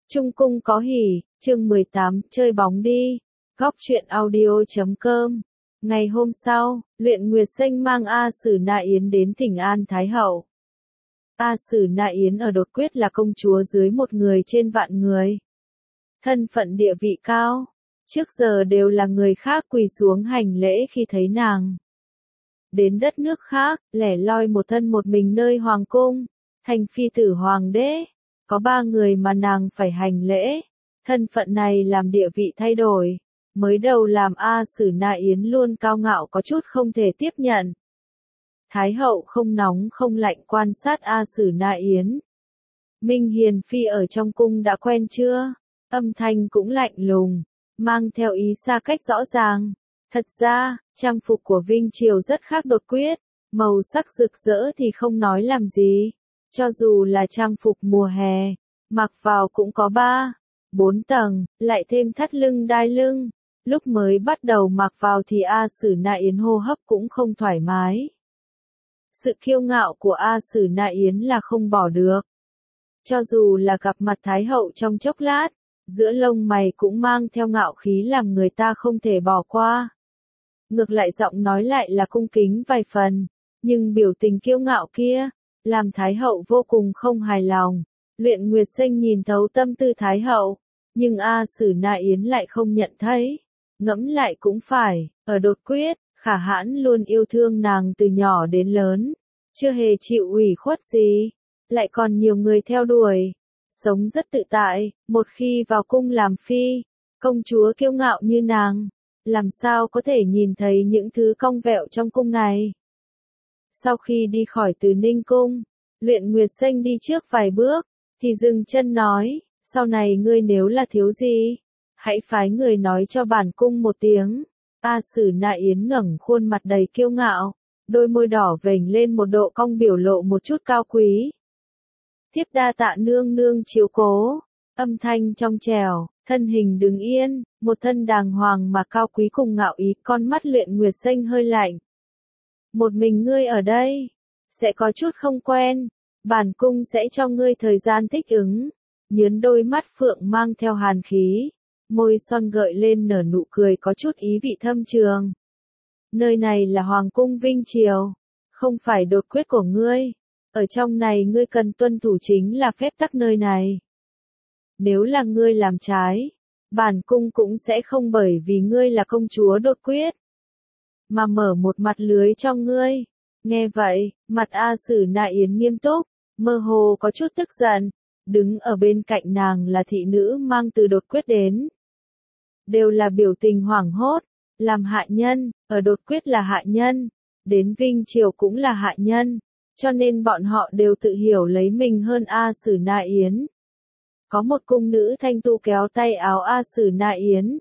Trung cung có hỉ, chương 18, chơi bóng đi. Góc truyện audio.com. Ngày hôm sau, Luyện Nguyệt Sinh mang A Sử Na Yến đến thỉnh an Thái Hậu. A Sử Na Yến ở đột quyết là công chúa dưới một người trên vạn người. Thân phận địa vị cao, trước giờ đều là người khác quỳ xuống hành lễ khi thấy nàng. Đến đất nước khác, lẻ loi một thân một mình nơi hoàng cung, thành phi tử hoàng đế. Có 3 người mà nàng phải hành lễ, thân phận này làm địa vị thay đổi, mới đầu làm A Sử Na Yến luôn cao ngạo có chút không thể tiếp nhận. Thái hậu không nóng không lạnh quan sát A Sử Na Yến. Minh Hiền Phi ở trong cung đã quen chưa? Âm thanh cũng lạnh lùng, mang theo ý xa cách rõ ràng. Thật ra, trang phục của Vinh Triều rất khác đột quyết, màu sắc rực rỡ thì không nói làm gì. Cho dù là trang phục mùa hè, mặc vào cũng có 3, 4 tầng, lại thêm thắt lưng đai lưng. Lúc mới bắt đầu mặc vào thì A Sử Na Yến hô hấp cũng không thoải mái. Sự kiêu ngạo của A Sử Na Yến là không bỏ được. Cho dù là gặp mặt Thái hậu trong chốc lát, giữa lông mày cũng mang theo ngạo khí làm người ta không thể bỏ qua. Ngược lại giọng nói lại là cung kính vài phần, nhưng biểu tình kiêu ngạo kia làm Thái hậu vô cùng không hài lòng. Luyện Nguyệt Sinh nhìn thấu tâm tư Thái hậu, nhưng A Sử Na Yến lại không nhận thấy. Ngẫm lại cũng phải, ở đột quyết, Khả Hãn luôn yêu thương nàng từ nhỏ đến lớn, chưa hề chịu ủy khuất gì, lại còn nhiều người theo đuổi, sống rất tự tại. Một khi vào cung làm phi, công chúa kiêu ngạo như nàng, làm sao có thể nhìn thấy những thứ cong vẹo trong cung này. Sau khi đi khỏi Từ Ninh cung, Luyện Nguyệt Sinh đi trước vài bước, thì dừng chân nói, sau này ngươi nếu là thiếu gì, hãy phái người nói cho bản cung một tiếng. A Sử Na Yến ngẩng khuôn mặt đầy kiêu ngạo, đôi môi đỏ vểnh lên một độ cong biểu lộ một chút cao quý. Thiếp đa tạ nương nương chiếu cố, âm thanh trong trẻo, thân hình đứng yên, một thân đàng hoàng mà cao quý cùng ngạo ý. Con mắt Luyện Nguyệt Sinh hơi lạnh. Một mình ngươi ở đây, sẽ có chút không quen, bản cung sẽ cho ngươi thời gian thích ứng. Nhướn đôi mắt phượng mang theo hàn khí, môi son gợi lên nở nụ cười có chút ý vị thâm trường. Nơi này là Hoàng cung Vinh Triều, không phải đột quyết của ngươi. Ở trong này ngươi cần tuân thủ chính là phép tắc nơi này. Nếu là ngươi làm trái, bản cung cũng sẽ không bởi vì ngươi là công chúa đột quyết mà mở một mặt lưới cho ngươi. Nghe vậy, mặt A Sử Na Yến nghiêm túc, mơ hồ có chút tức giận. Đứng ở bên cạnh nàng là thị nữ mang từ đột quyết đến. Đều là biểu tình hoảng hốt, làm hạ nhân, ở đột quyết là hạ nhân, đến Vinh Triều cũng là hạ nhân, cho nên bọn họ đều tự hiểu lấy mình hơn A Sử Na Yến. Có một cung nữ thanh tu kéo tay áo A Sử Na Yến.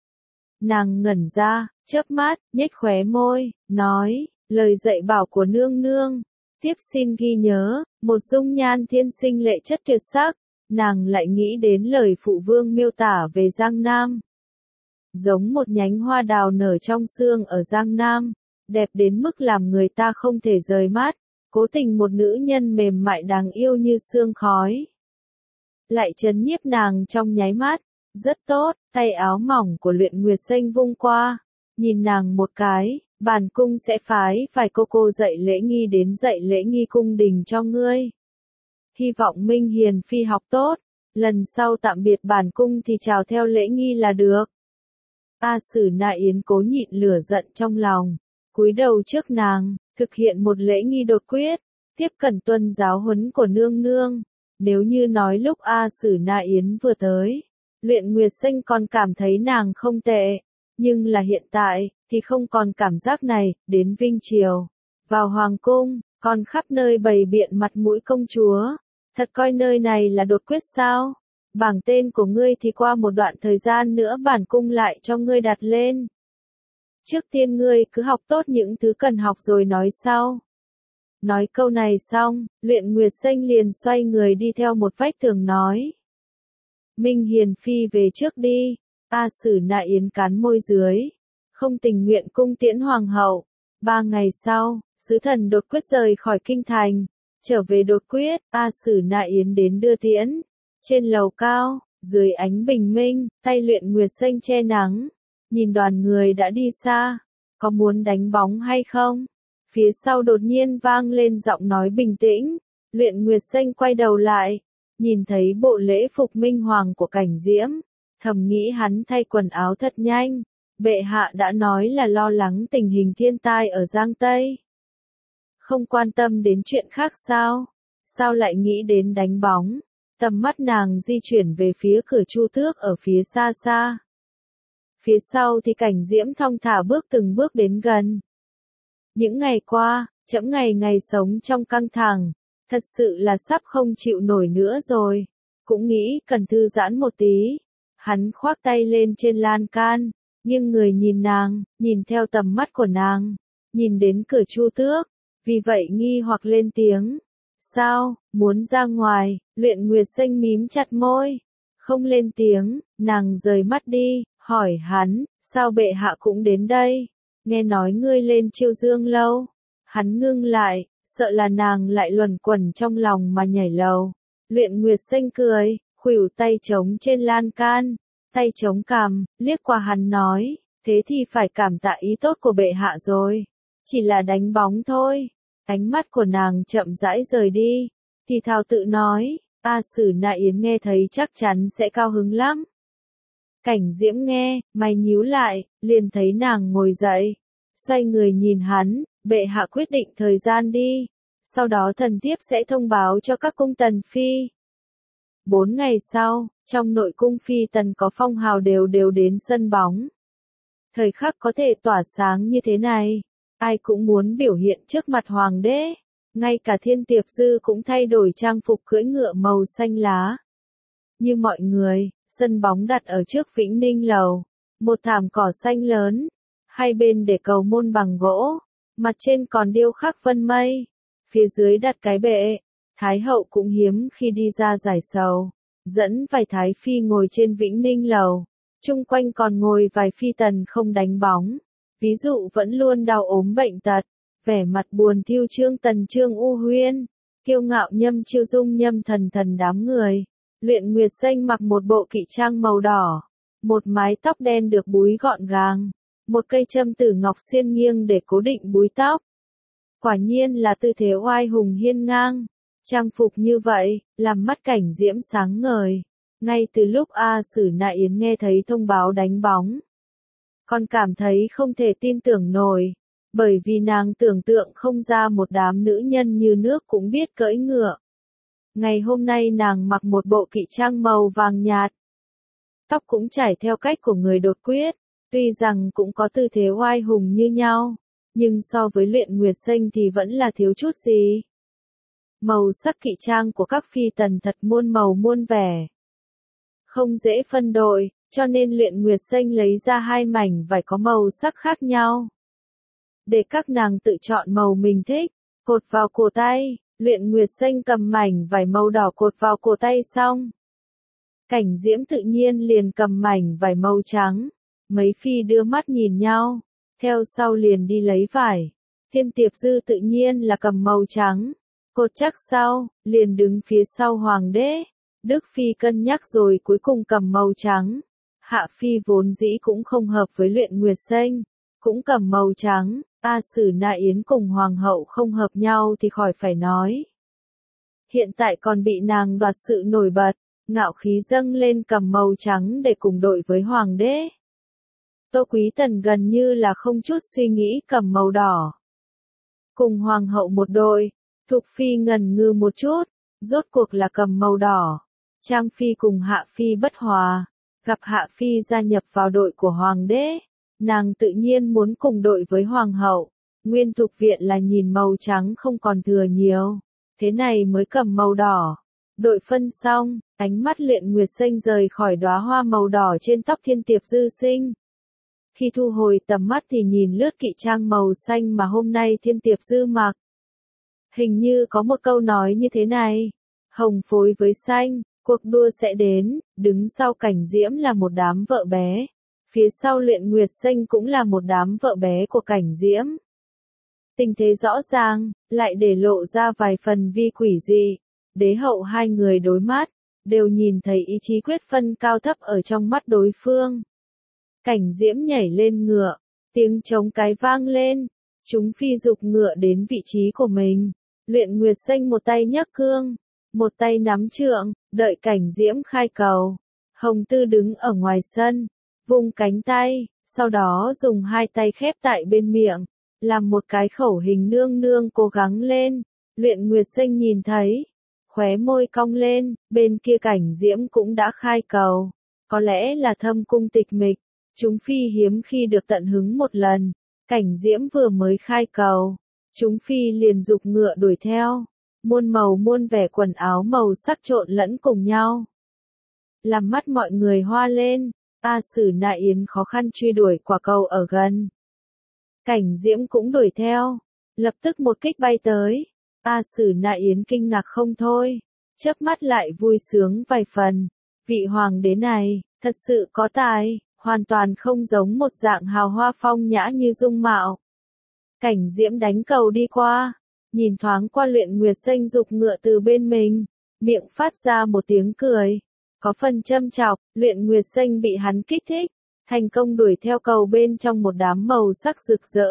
Nàng ngẩn ra, chớp mắt, nhếch khóe môi, nói, lời dạy bảo của nương nương, tiếp xin ghi nhớ. Một dung nhan thiên sinh lệ chất tuyệt sắc, nàng lại nghĩ đến lời phụ vương miêu tả về Giang Nam. Giống một nhánh hoa đào nở trong sương ở Giang Nam, đẹp đến mức làm người ta không thể rời mắt. Cố tình một nữ nhân mềm mại đáng yêu như sương khói, lại trấn nhiếp nàng trong nháy mắt. Rất tốt, tay áo mỏng của Luyện Nguyệt Sinh vung qua, nhìn nàng một cái, bản cung sẽ phái vài cô dạy lễ nghi đến dạy lễ nghi cung đình cho ngươi. Hy vọng Minh Hiền Phi học tốt, lần sau tạm biệt bản cung thì chào theo lễ nghi là được. A Sử Na Yến cố nhịn lửa giận trong lòng, cúi đầu trước nàng, thực hiện một lễ nghi đột quyết, tiếp cận tuân giáo huấn của nương nương. Nếu như nói lúc A Sử Na Yến vừa tới, Luyện Nguyệt Sinh còn cảm thấy nàng không tệ, nhưng là hiện tại, thì không còn cảm giác này. Đến Vinh Triều, vào Hoàng cung, còn khắp nơi bày biện mặt mũi công chúa, thật coi nơi này là đột quyết sao? Bảng tên của ngươi thì qua một đoạn thời gian nữa bản cung lại cho ngươi đặt lên. Trước tiên ngươi cứ học tốt những thứ cần học rồi nói sau. Nói câu này xong, Luyện Nguyệt Sinh liền xoay người đi theo một vách tường nói. Minh Hiền Phi về trước đi. A Sử Na Yến cắn môi dưới, không tình nguyện cung tiễn hoàng hậu. 3 ngày sau, sứ thần đột quyết rời khỏi kinh thành, trở về đột quyết. A Sử Na Yến đến đưa tiễn. Trên lầu cao, Dưới ánh bình minh, tay Luyện Nguyệt Xanh che nắng, nhìn đoàn người đã đi xa, có muốn đánh bóng hay không? Phía sau đột nhiên vang lên giọng nói bình tĩnh, Luyện Nguyệt Xanh quay đầu lại, nhìn thấy bộ lễ phục minh hoàng của Cảnh Diễm, thầm nghĩ hắn thay quần áo thật nhanh, bệ hạ đã nói là lo lắng tình hình thiên tai ở Giang Tây. Không quan tâm đến chuyện khác sao? Sao lại nghĩ đến đánh bóng? Tầm mắt nàng di chuyển về phía cửa Chu Tước ở phía xa xa. Phía sau thì Cảnh Diễm thong thả bước từng bước đến gần. Những ngày qua, trẫm ngày ngày sống trong căng thẳng, thật sự là sắp không chịu nổi nữa rồi. Cũng nghĩ cần thư giãn một tí. Hắn khoác tay lên trên lan can, nghiêng người nhìn nàng, nhìn theo tầm mắt của nàng, nhìn đến cửa Chu Tước, vì vậy nghi hoặc lên tiếng. Sao, muốn ra ngoài? Luyện Nguyệt Xanh mím chặt môi, không lên tiếng, nàng rời mắt đi, hỏi hắn, sao bệ hạ cũng đến đây? Nghe nói ngươi lên Chiêu Dương lâu. Hắn ngưng lại, sợ là nàng lại luẩn quẩn trong lòng mà nhảy lầu. Luyện Nguyệt Xanh cười, khuỷu tay trống trên lan can, tay chống cằm, liếc qua hắn nói, thế thì phải cảm tạ ý tốt của bệ hạ rồi. Chỉ là đánh bóng thôi. Ánh mắt của nàng chậm rãi rời đi, thì thào tự nói, A Sử Na Yến nghe thấy chắc chắn sẽ cao hứng lắm. Cảnh Diễm nghe, mày nhíu lại, liền thấy nàng ngồi dậy, xoay người nhìn hắn, bệ hạ quyết định thời gian đi, sau đó thần thiếp sẽ thông báo cho các cung tần phi. 4 ngày sau, trong nội cung phi tần có phong hào đều đến sân bóng. Thời khắc có thể tỏa sáng như thế này, ai cũng muốn biểu hiện trước mặt hoàng đế, ngay cả Thiên Tiệp Dư cũng thay đổi trang phục cưỡi ngựa màu xanh lá. Như mọi người, sân bóng đặt ở trước Vĩnh Ninh lầu, một thảm cỏ xanh lớn, hai bên để cầu môn bằng gỗ, mặt trên còn điêu khắc vân mây, phía dưới đặt cái bệ. Thái hậu cũng hiếm khi đi ra giải sầu, dẫn vài thái phi ngồi trên Vĩnh Ninh lầu, chung quanh còn ngồi vài phi tần không đánh bóng, ví dụ vẫn luôn đau ốm bệnh tật, vẻ mặt buồn thiêu Trương U Huyên, kiêu ngạo Nhâm Chiêu Dung Nhâm Thần Thần đám người. Luyện Nguyệt Xanh mặc một bộ kỵ trang màu đỏ, một mái tóc đen được búi gọn gàng, một cây châm tử ngọc xiên nghiêng để cố định búi tóc. Quả nhiên là tư thế oai hùng hiên ngang. Trang phục như vậy, làm mắt Cảnh Diễm sáng ngời. Ngay từ lúc A Sử Na Yến nghe thấy thông báo đánh bóng, còn cảm thấy không thể tin tưởng nổi, bởi vì nàng tưởng tượng không ra một đám nữ nhân như nước cũng biết cưỡi ngựa. Ngày hôm nay nàng mặc một bộ kỵ trang màu vàng nhạt, tóc cũng chải theo cách của người đột quyết, tuy rằng cũng có tư thế oai hùng như nhau, nhưng so với Luyện Nguyệt Xanh thì vẫn là thiếu chút gì. Màu sắc kỵ trang của các phi tần thật muôn màu muôn vẻ, không dễ phân đội, cho nên Luyện Nguyệt Xanh lấy ra 2 mảnh vải có màu sắc khác nhau, để các nàng tự chọn màu mình thích, cột vào cổ tay. Luyện Nguyệt Xanh cầm mảnh vải màu đỏ cột vào cổ tay xong, Cảnh Diễm tự nhiên liền cầm mảnh vải màu trắng, mấy phi đưa mắt nhìn nhau, theo sau liền đi lấy vải. Thiên Tiệp Dư tự nhiên là cầm màu trắng, cột chắc sau, liền đứng phía sau hoàng đế. Đức Phi cân nhắc rồi cuối cùng cầm màu trắng. Hạ Phi vốn dĩ cũng không hợp với Luyện Nguyệt Xanh, cũng cầm màu trắng. A Sử Na Yến cùng hoàng hậu không hợp nhau thì khỏi phải nói. Hiện tại còn bị nàng đoạt sự nổi bật, ngạo khí dâng lên cầm màu trắng để cùng đội với hoàng đế. Tô Quý Tần gần như là không chút suy nghĩ cầm màu đỏ, cùng hoàng hậu một đội. Thục Phi ngần ngừ một chút, rốt cuộc là cầm màu đỏ. Trang Phi cùng Hạ Phi bất hòa, gặp Hạ Phi gia nhập vào đội của hoàng đế, nàng tự nhiên muốn cùng đội với hoàng hậu. Nguyên Thục Viện là nhìn màu trắng không còn thừa nhiều, thế này mới cầm màu đỏ. Đội phân xong, ánh mắt Luyện Nguyệt Xanh rời khỏi đóa hoa màu đỏ trên tóc Thiên Tiệp Dư Sinh. Khi thu hồi tầm mắt thì nhìn lướt kỵ trang màu xanh mà hôm nay Thiên Tiệp Dư mặc. Hình như có một câu nói như thế này, hồng phối với xanh, cuộc đua sẽ đến. Đứng sau Cảnh Diễm là một đám vợ bé, phía sau Luyện Nguyệt Xanh cũng là một đám vợ bé của Cảnh Diễm. Tình thế rõ ràng, lại để lộ ra vài phần vi quỷ dị. Đế hậu hai người đối mắt, đều nhìn thấy ý chí quyết phân cao thấp ở trong mắt đối phương. Cảnh Diễm nhảy lên ngựa, tiếng trống cái vang lên, chúng phi dục ngựa đến vị trí của mình. Luyện Nguyệt Xanh một tay nhấc cương, một tay nắm trượng, đợi Cảnh Diễm khai cầu. Hồng Tư đứng ở ngoài sân, vung cánh tay, sau đó dùng hai tay khép tại bên miệng, làm một cái khẩu hình nương nương cố gắng lên. Luyện Nguyệt Xanh nhìn thấy, khóe môi cong lên, bên kia Cảnh Diễm cũng đã khai cầu. Có lẽ là thâm cung tịch mịch, chúng phi hiếm khi được tận hứng một lần. Cảnh Diễm vừa mới khai cầu, chúng phi liền giục ngựa đuổi theo. Muôn màu muôn vẻ quần áo màu sắc trộn lẫn cùng nhau, làm mắt mọi người hoa lên. A Sử Na Yến khó khăn truy đuổi quả cầu ở gần. Cảnh Diễm cũng đuổi theo, lập tức một kích bay tới. A Sử Na Yến kinh ngạc không thôi, chớp mắt lại vui sướng vài phần. Vị hoàng đế này, thật sự có tài, hoàn toàn không giống một dạng hào hoa phong nhã như dung mạo. Cảnh Diễm đánh cầu đi qua, nhìn thoáng qua Luyện Nguyệt Xanh giục ngựa từ bên mình, miệng phát ra một tiếng cười. Có phần châm chọc, Luyện Nguyệt Xanh bị hắn kích thích, thành công đuổi theo cầu bên trong một đám màu sắc rực rỡ.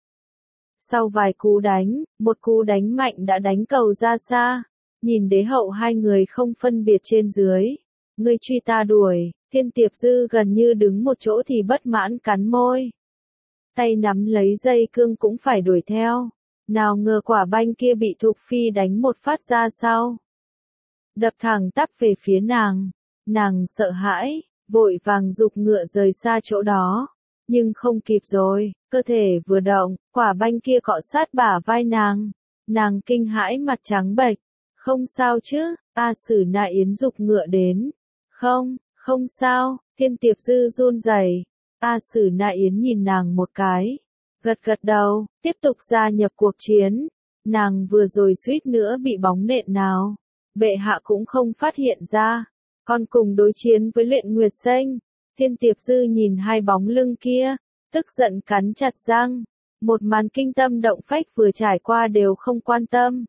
Sau vài cú đánh, một cú đánh mạnh đã đánh cầu ra xa, nhìn đế hậu hai người không phân biệt trên dưới. Ngươi truy ta đuổi, Thiên Tiệp Dư gần như đứng một chỗ thì bất mãn cắn môi. Tay nắm lấy dây cương cũng phải đuổi theo, nào ngờ quả banh kia bị Thục Phi đánh một phát ra sau. Đập thẳng tắp về phía nàng. Nàng sợ hãi, vội vàng giục ngựa rời xa chỗ đó. Nhưng không kịp rồi, cơ thể vừa động, quả banh kia cọ sát bả vai nàng. Nàng kinh hãi mặt trắng bệch. Không sao chứ, A Sử Na Yến giục ngựa đến. Không sao, Thiên Tiệp Dư run rẩy. A Sử Na Yến nhìn nàng một cái, gật gật đầu, tiếp tục gia nhập cuộc chiến. Nàng vừa rồi suýt nữa bị bóng nện nào. Bệ hạ cũng không phát hiện ra. Còn cùng đối chiến với Luyện Nguyệt Xanh. Thiên Tiệp Dư nhìn hai bóng lưng kia, tức giận cắn chặt răng. Một màn kinh tâm động phách vừa trải qua đều không quan tâm.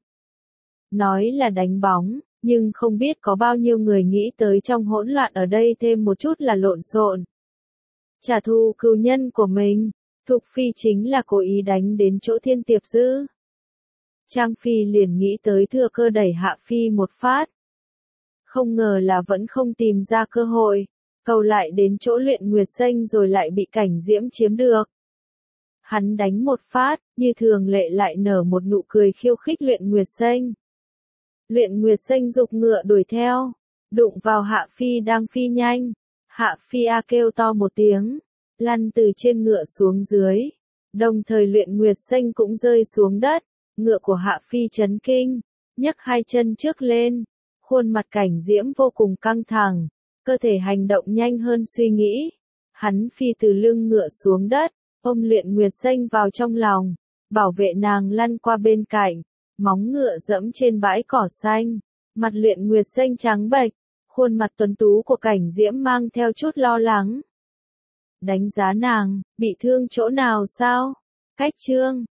Nói là đánh bóng, nhưng không biết có bao nhiêu người nghĩ tới trong hỗn loạn ở đây thêm một chút là lộn xộn. Trả thù cừu nhân của mình, Thục Phi chính là cố ý đánh đến chỗ Thiên Tiệp Dư. Trang Phi liền nghĩ tới thừa cơ đẩy Hạ Phi một phát. Không ngờ là vẫn không tìm ra cơ hội, cầu lại đến chỗ Luyện Nguyệt Xanh rồi lại bị Cảnh Diễm chiếm được. Hắn đánh một phát, như thường lệ lại nở một nụ cười khiêu khích Luyện Nguyệt Xanh. Luyện Nguyệt Xanh giục ngựa đuổi theo, đụng vào Hạ Phi đang phi nhanh. Hạ Phi a kêu to một tiếng, lăn từ trên ngựa xuống dưới. Đồng thời Luyện Nguyệt Xanh cũng rơi xuống đất, ngựa của Hạ Phi chấn kinh, nhấc hai chân trước lên. Khuôn mặt Cảnh Diễm vô cùng căng thẳng, cơ thể hành động nhanh hơn suy nghĩ. Hắn phi từ lưng ngựa xuống đất, ôm Luyện Nguyệt Xanh vào trong lòng, bảo vệ nàng lăn qua bên cạnh, móng ngựa dẫm trên bãi cỏ xanh. Mặt Luyện Nguyệt Xanh trắng bệch, khuôn mặt tuấn tú của Cảnh Diễm mang theo chút lo lắng. Đánh giá nàng, bị thương chỗ nào sao? Cách chương